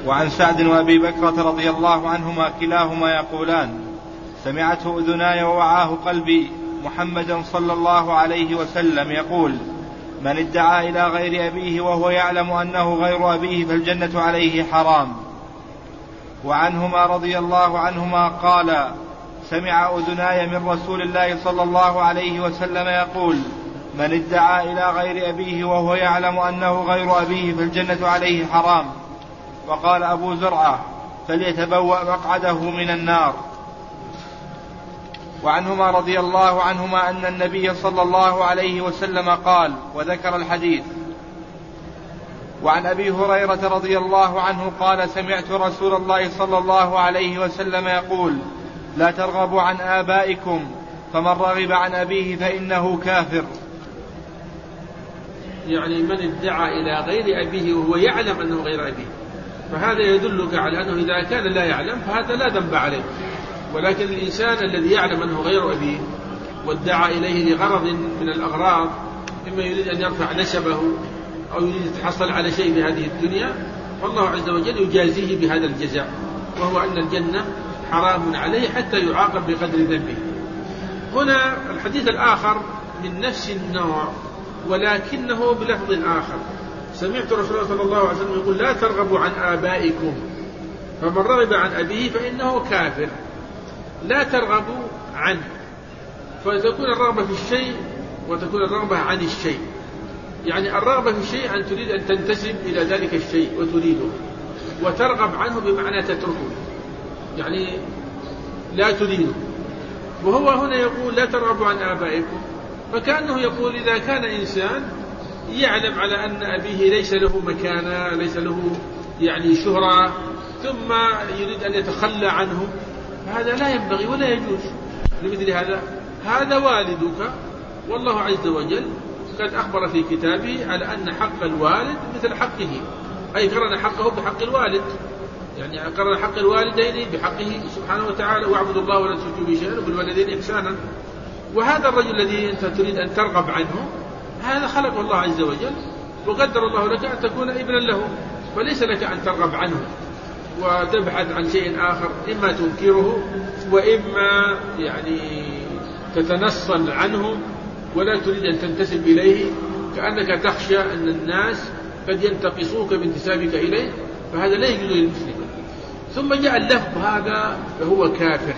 وعن سعد وأبي بكرة رضي الله عنهما كلاهما يقولان: سمعته أذناي ووعاه قلبي محمدا صلى الله عليه وسلم يقول: من ادعى إلى غير أبيه وهو يعلم أنه غير أبيه فالجنة عليه حرام. وعنهما رضي الله عنهما قال: سمع أذناي من رسول الله صلى الله عليه وسلم يقول: من ادعى إلى غير أبيه وهو يعلم أنه غير أبيه فالجنة عليه حرام. وقال أبو زرعة: فليتبوأ مقعده من النار. وعنهما رضي الله عنهما أن النبي صلى الله عليه وسلم قال، وذكر الحديث. وعن أبي هريرة رضي الله عنه قال: سمعت رسول الله صلى الله عليه وسلم يقول: لا ترغبوا عن آبائكم، فمن رغب عن أبيه فإنه كافر. يعني من ادعى إلى غير أبيه وهو يعلم أنه غير أبيه، فهذا يدلك على أنه إذا كان لا يعلم فهذا لا ذنب عليه. ولكن الإنسان الذي يعلم أنه غير أبيه وادعى إليه لغرض من الأغراض، إما يريد أن يرفع نسبه أو يريد يتحصل على شيء في هذه الدنيا، فالله عز وجل يجازيه بهذا الجزاء، وهو أن الجنة حرام عليه حتى يعاقب بقدر ذنبه. هنا الحديث الآخر من نفس النوع ولكنه بلفظ آخر: سمعت رسول الله صلى الله عليه وسلم يقول: لا ترغبوا عن آبائكم، فمن رغب عن أبيه فإنه كافر. لا ترغبوا عنه، فتكون الرغبة في الشيء وتكون الرغبة عن الشيء. يعني الرغبة في الشيء أن تريد أن تنتسب إلى ذلك الشيء وتريده، وترغب عنه بمعنى تتركه، يعني لا تريده. وهو هنا يقول: لا ترغبوا عن آبائكم، فكأنه يقول إذا كان إنسان يعلم على أن أبيه ليس له مكانة، ليس له يعني شهرة، ثم يريد أن يتخلى عنه، فهذا لا ينبغي ولا يجوز. لمثل هذا والدك، والله عز وجل قد أخبر في كتابه على أن حق الوالد مثل حقه، أي قرن حقه بحق الوالد، يعني قرن حق الوالدين بحقه سبحانه وتعالى: واعبدوا الله ولا تشركوا به شيئا وبالوالدين إحسانا. وهذا الرجل الذي أنت تريد أن ترغب عنه، هذا خلقه الله عز وجل وقدر الله لك أن تكون ابنا له، فليس لك أن ترغب عنه وتبحث عن شيء آخر، إما تنكره وإما يعني تتنصل عنه ولا تريد أن تنتسب إليه، كأنك تخشى أن الناس قد ينتقصوك بانتسابك إليه، فهذا لا يجوز للمسلم. ثم جاء اللفظ هذا فهو كافر.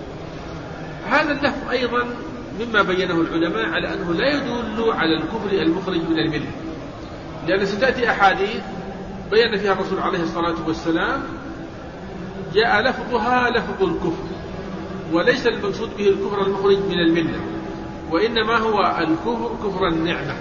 هذا اللفظ أيضا مما بينه العلماء على أنه لا يدل على الكفر المخرج من الملة، لأن ستأتي أحاديث بيّن فيها الرسول عليه الصلاة والسلام جاء لفظها لفظ الكفر، وليس المقصود به الكفر المخرج من الملة، وإنما هو الكفر كفر النعمة.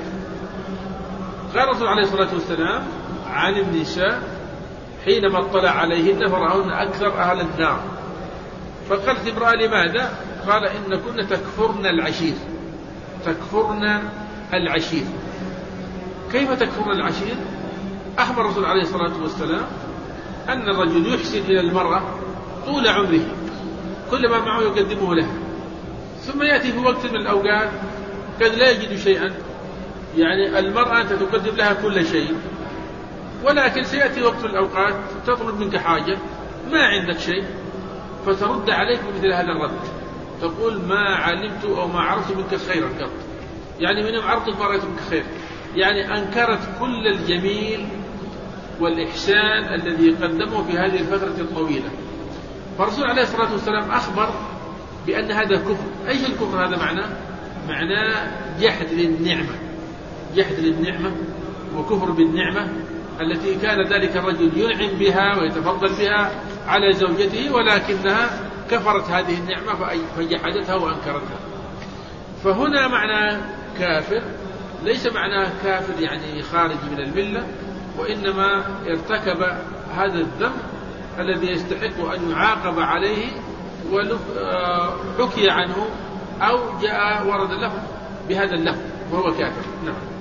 قال الرسول عليه الصلاة والسلام عن النساء حينما اطلع عليهن فرأهن أكثر أهل النار، فقالت امرأة: لماذا؟ قال: إن كن تكفرن العشير. تكفرن العشير. كيف تكفرن العشير؟ أخبر الرسول عليه الصلاة والسلام أن الرجل يحسن إلى المرأة طول عمره، كل ما معه يقدمه لها، ثم يأتي في وقت من الأوقات قد لا يجد شيئا، يعني المرأة أنت تقدم لها كل شيء، ولكن سيأتي وقت من الأوقات تطلب منك حاجة ما عندك شيء، فترد عليك مثل هذا الرد، تقول: ما علمت أو ما عرفت منك خيرا قط، يعني من يوم عرفتك ما رأيت منك خير، يعني أنكرت كل الجميل والإحسان الذي قدمه في هذه الفترة الطويلة. فالرسول عليه الصلاة والسلام أخبر بأن هذا كفر. أي الكفر هذا معناه جحد للنعمة، جحد للنعمة وكفر بالنعمة التي كان ذلك الرجل ينعم بها ويتفضل بها على زوجته، ولكنها كفرت هذه النعمة فجحدتها وأنكرتها. فهنا معنى كافر ليس معناه كافر يعني خارج من الملة، وإنما ارتكب هذا الذنب الذي يستحق أن يعاقب عليه وحكي عنه أو جاء ورد له بهذا اللفظ، وهو كافر. نعم.